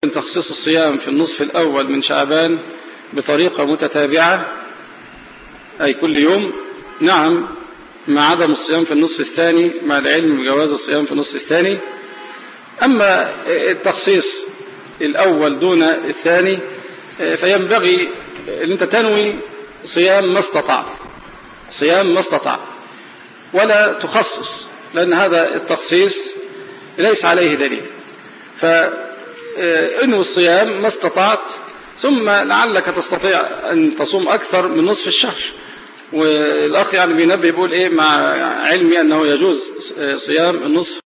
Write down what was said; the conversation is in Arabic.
تخصيص الصيام في النصف الأول من شعبان بطريقة متتابعة أي كل يوم، نعم، مع عدم الصيام في النصف الثاني مع العلم بجواز الصيام في النصف الثاني. أما التخصيص الأول دون الثاني فينبغي أن أنت تنوي صيام ما استطاع ولا تخصص، لأن هذا التخصيص ليس عليه دليل. فإنه الصيام ما استطعت، ثم لعلك تستطيع أن تصوم أكثر من نصف الشهر. والأخ يعني بينبه بيقول إيه مع علمي أنه يجوز صيام النصف